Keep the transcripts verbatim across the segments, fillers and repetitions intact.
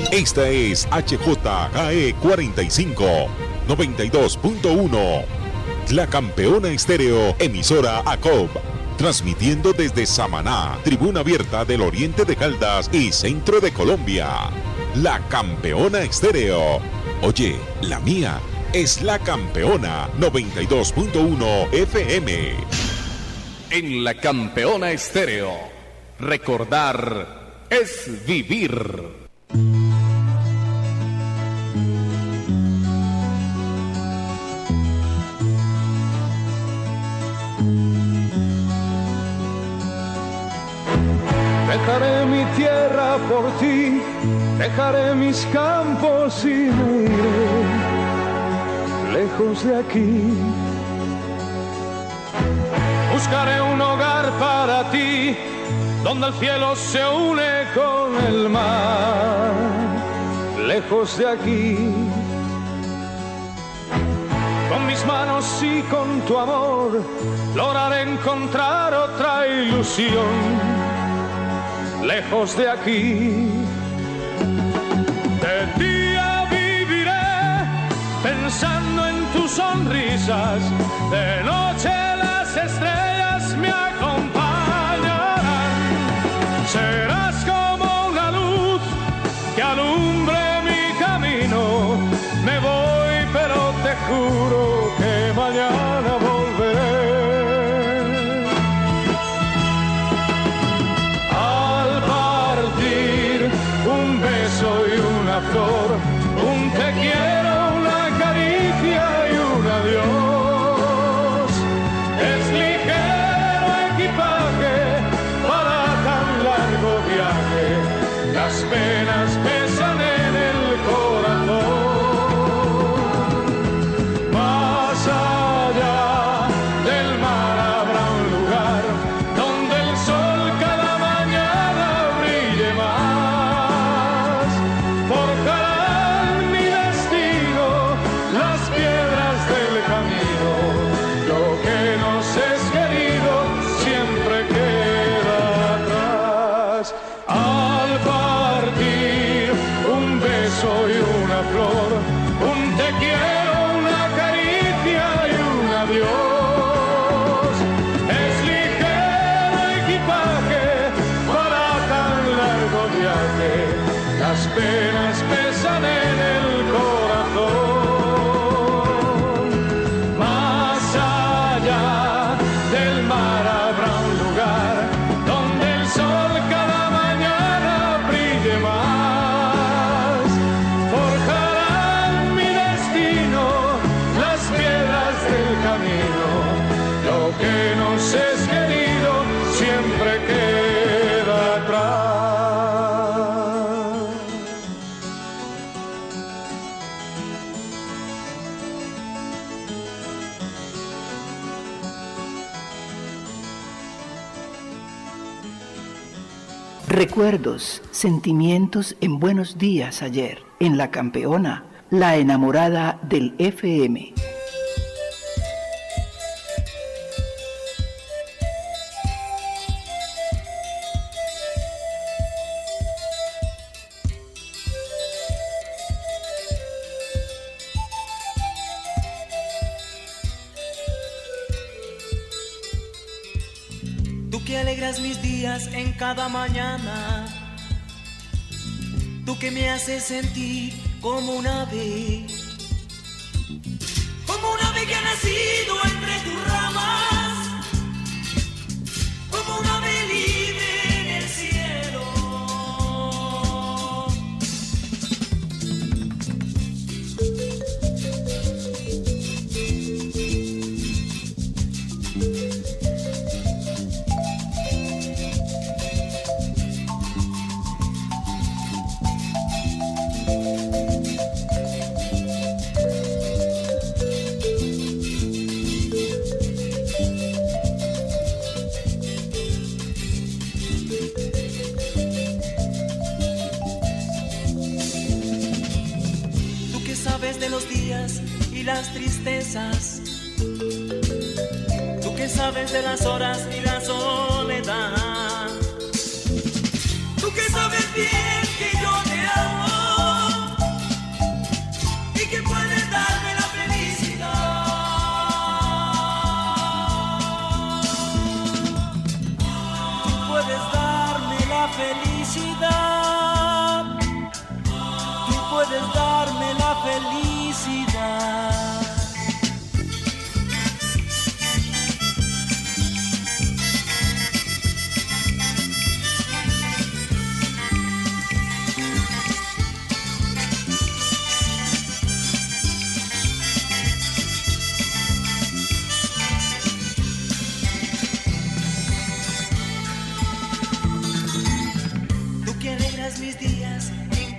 Esta es H J K E cuarenta y cinco, noventa y dos punto uno. La Campeona Estéreo, emisora A C O B. Transmitiendo desde Samaná, tribuna abierta del oriente de Caldas y centro de Colombia. La Campeona Estéreo. Oye, la mía es La Campeona noventa y dos punto uno F M. En La Campeona Estéreo, recordar es vivir. Dejaré mi tierra por ti, dejaré mis campos y me iré lejos de aquí. Buscaré un hogar para ti, donde el cielo se une con el mar, lejos de aquí. Con mis manos y con tu amor, lograré encontrar otra ilusión, lejos de aquí. De día viviré pensando en tus sonrisas, de noche las estrellas me acompañarán. Serás como una luz que alumbre mi camino. Me voy, pero te juro que mañana volveré. Soy una flor, un te quiero, una caricia y un adiós. Es ligero equipaje para tan largo viaje, las penas pesan en el corazón. Más allá del mar habrá un lugar donde el sol cada mañana brille más. Soy una flor, un te quiero, una caricia y un adiós. Es ligero equipaje para tan largo viaje, las penas pesan en el corazón. Más allá del mar habrá un lugar donde el sol cada mañana brille más. Lo que nos es querido siempre queda atrás. Recuerdos, sentimientos en Buenos Días ayer, en La Campeona, la enamorada del F M. Mis días en cada mañana, tú que me haces sentir como un ave, como un ave que ha nacido entre tus ramas, como un ave libre en el cielo. De los días y las tristezas, tú que sabes de las horas y la soledad, tú que sabes bien que yo te amo.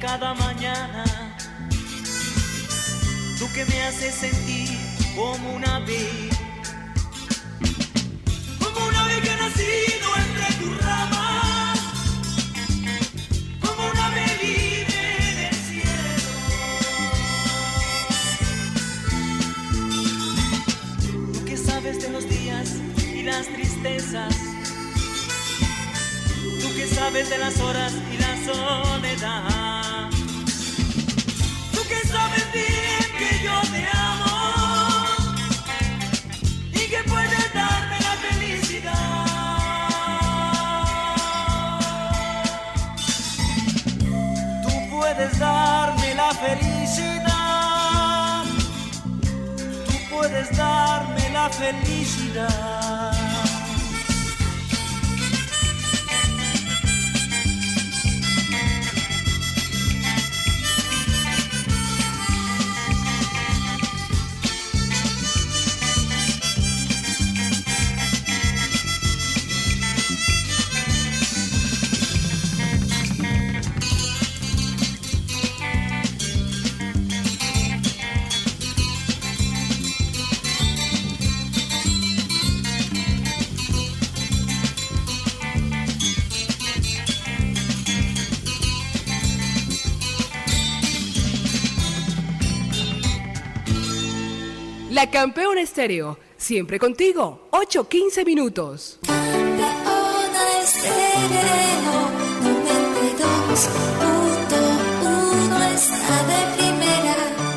cada mañana. Tú que me haces sentir como un ave, como un ave que ha nacido entre tus ramas, como un ave libre en el cielo. Tú que sabes de los días y las tristezas, tú que sabes de las horas y la soledad, tú que sabes bien que yo te amo y que puedes darme la felicidad. Tú puedes darme la felicidad, tú puedes darme la felicidad. La Campeona Estéreo, siempre contigo, ocho quince minutos. Campeona Estéreo, noventa y dos punto uno está de primera.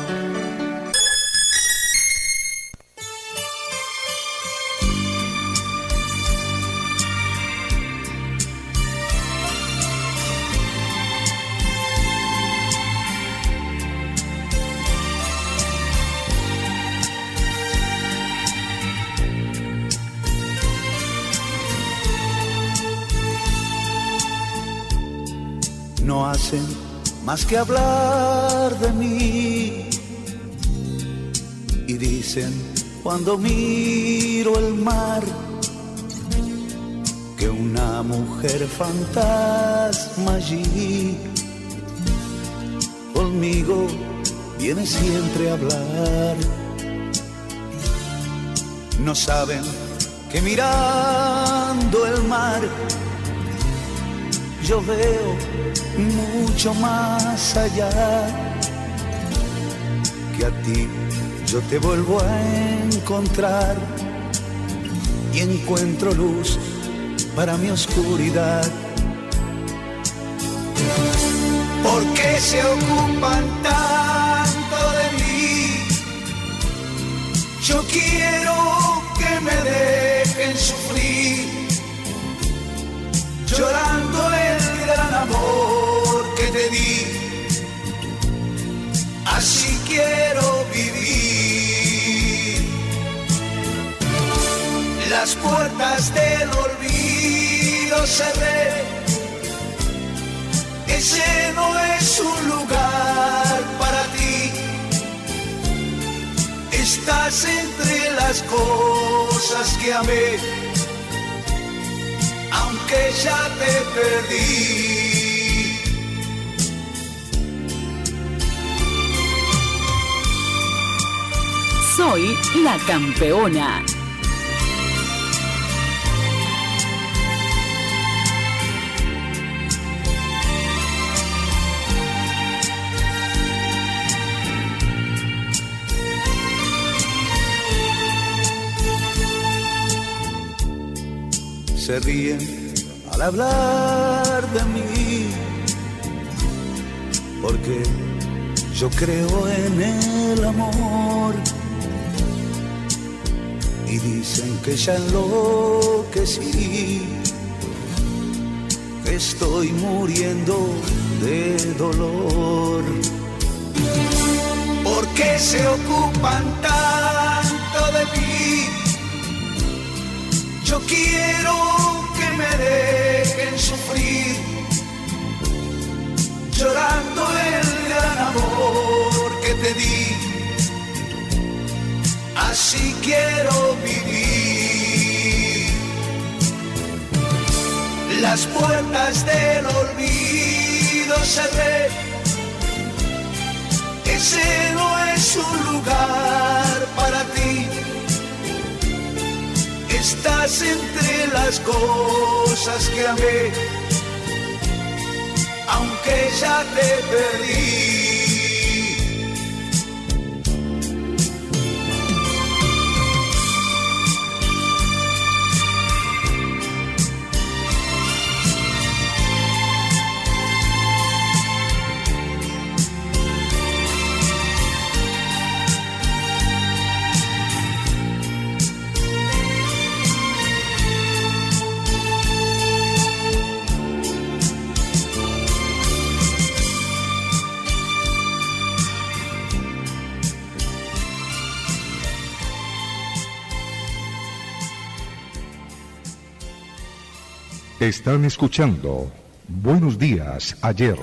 No hacen más que hablar de mí y dicen cuando miro el mar que una mujer fantasma allí conmigo viene siempre a hablar. No saben que mirando el mar yo veo mucho más allá, que a ti yo te vuelvo a encontrar y encuentro luz para mi oscuridad. ¿Por qué se ocupan tanto de mí? Yo quiero que me dejen sufrir, llorando el gran amor que te di. Así quiero vivir. Las puertas del olvido cerré. Ese no es un lugar para ti. Estás entre las cosas que amé, aunque ya te perdí. Soy la campeona. Se ríen al hablar de mí, porque yo creo en el amor. Y dicen que ya enloquecí, que estoy muriendo de dolor. ¿Por qué se ocupan tanto de mí? Yo quiero que me dejen sufrir, llorando el gran amor que te di. Así quiero vivir. Las puertas del olvido cerré. estás entre las cosas que amé, aunque ya te perdí. Están escuchando Buenos Días, Ayer.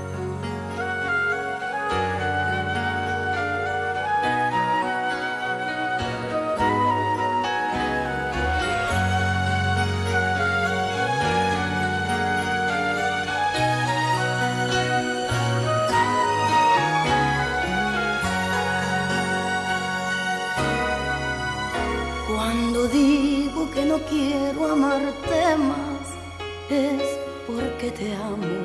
Cuando digo que no quiero amarte más, es porque te amo.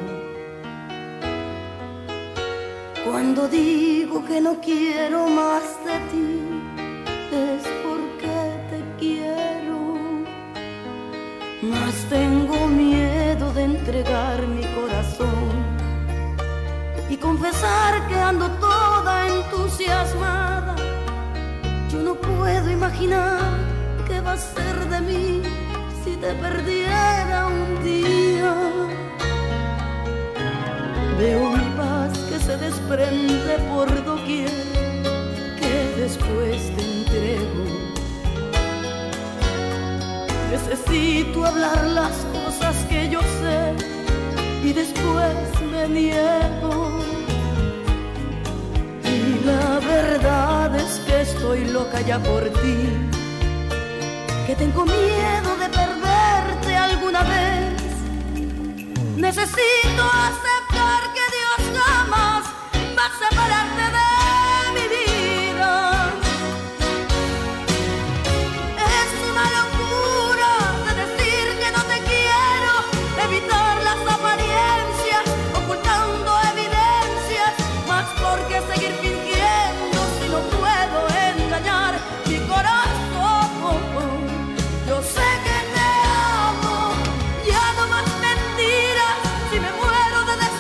Cuando digo que no quiero más de ti, es porque te quiero. Mas tengo miedo de entregar mi corazón y confesar que ando toda entusiasmada. Yo no puedo imaginar qué va a ser de mí si te perdiera un día. Veo mi paz que se desprende por doquier, que después te entrego. Necesito hablar las cosas que yo sé y después me niego. Y la verdad es que estoy loca ya por ti, que tengo miedo de perderte alguna vez. Necesito aceptar que Dios jamás va a separarte de mi vida. Es una locura de decir que no te quiero, evitar las apariencias, ocultando evidencias, más porque seguir fingiendo si no puedo engañar mi corazón. Yo sé que te amo, ya no más mentiras, si me muero de deseo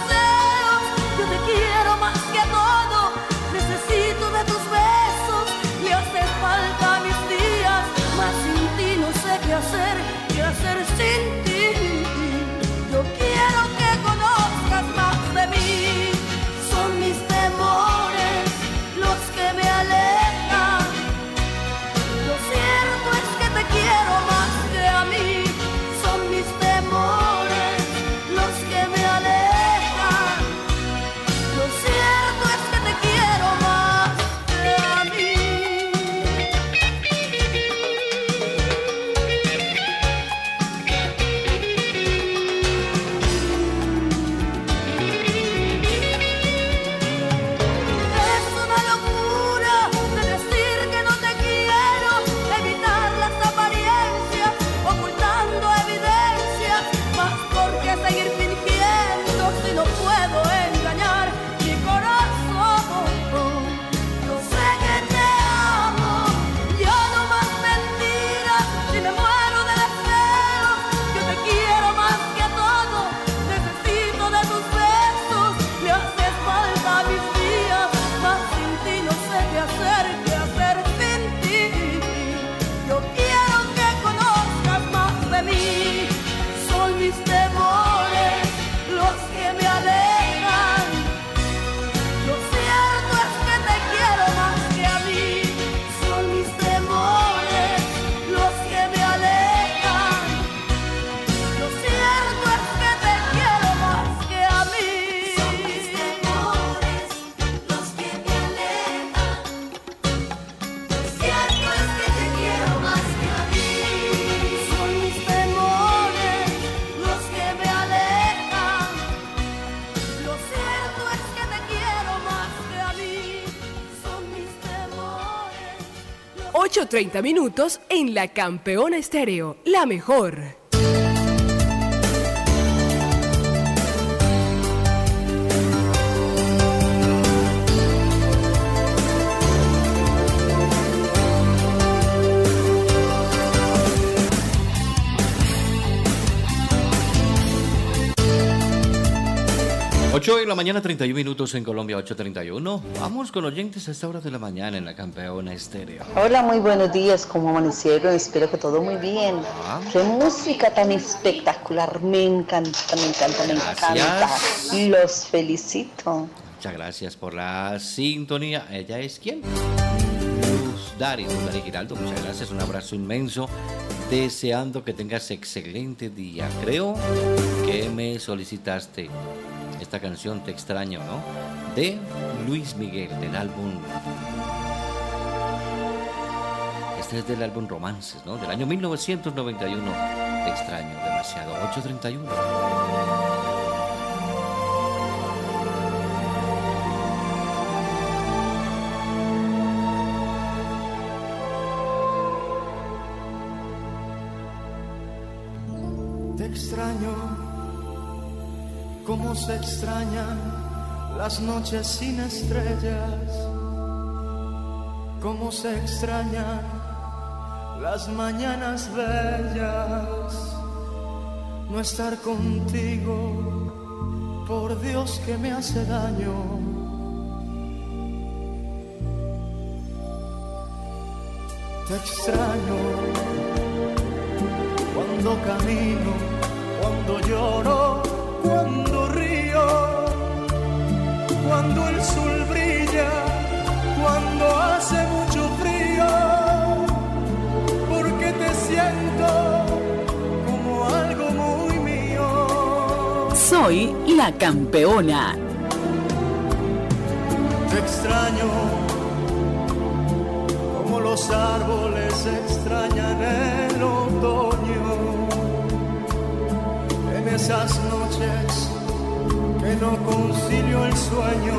ocho treinta minutos en La Campeona Estéreo, la mejor. ocho de la mañana, treinta y un minutos en Colombia, ocho treinta y uno. Vamos con oyentes a esta hora de la mañana en La Campeona Estéreo. Hola, muy buenos días, ¿cómo amanecieron? Espero que todo muy bien. Ah. Qué música tan espectacular, me encanta, me encanta, me gracias. encanta. Los felicito. Muchas gracias por la sintonía. ¿Ella es quién? Luz Dari, Luz Dari Giraldo, muchas gracias, un abrazo inmenso. Deseando que tengas excelente día. Creo que me solicitaste esta canción Te extraño, ¿no? De Luis Miguel, del álbum. Este es del álbum Romances, ¿no? Del año mil novecientos noventa y uno. Te extraño demasiado. ocho treinta y uno. Te extraño. Cómo se extrañan las noches sin estrellas, cómo se extrañan las mañanas bellas. No estar contigo, por Dios que me hace daño. Te extraño cuando camino, cuando lloro, cuando río, cuando el sol brilla, cuando hace mucho frío, porque te siento como algo muy mío. Soy La Campeona. Te extraño como los árboles extrañan el otoño. En esas noches que no concilio el sueño,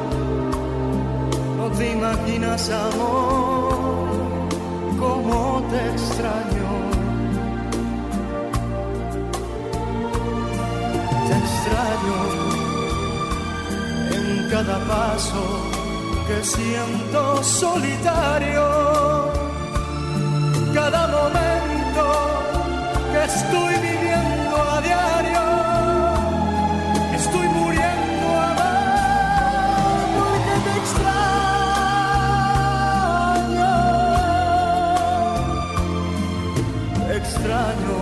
no te imaginas, amor, cómo te extraño. Te extraño en cada paso que siento solitario, cada momento que estoy viviendo a diario, estoy muriendo a amar, porque te extraño. Te extraño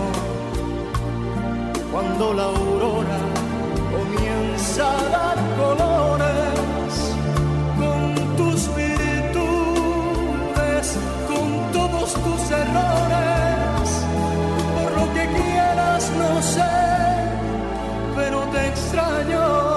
cuando la aurora comienza a dar colores, con tus virtudes, con todos tus errores, por lo que quieras no sé, pero te extraño.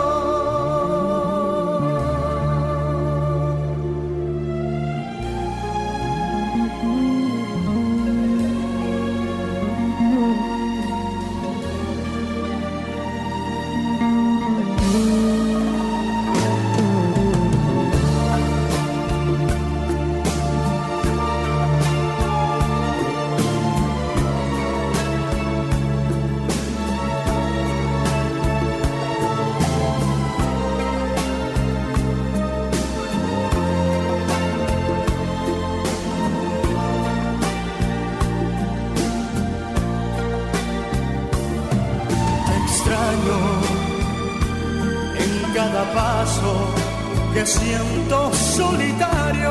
Que siento solitario,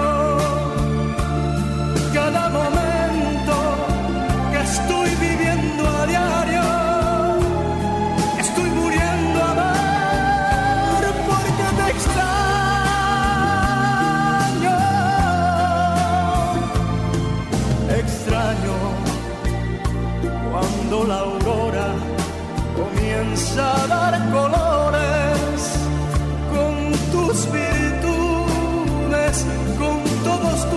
cada momento que estoy viviendo a diario, estoy muriendo a amar, porque te extraño. Extraño cuando la aurora comienza a dar colores, con tus virtudes, con todos tus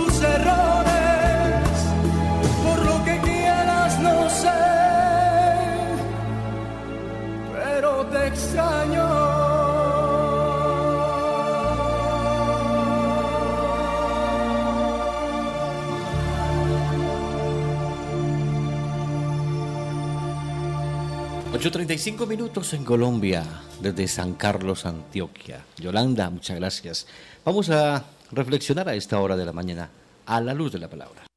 ocho treinta y cinco minutos en Colombia, desde San Carlos, Antioquia. Yolanda, muchas gracias. Vamos a reflexionar a esta hora de la mañana, a la luz de la palabra.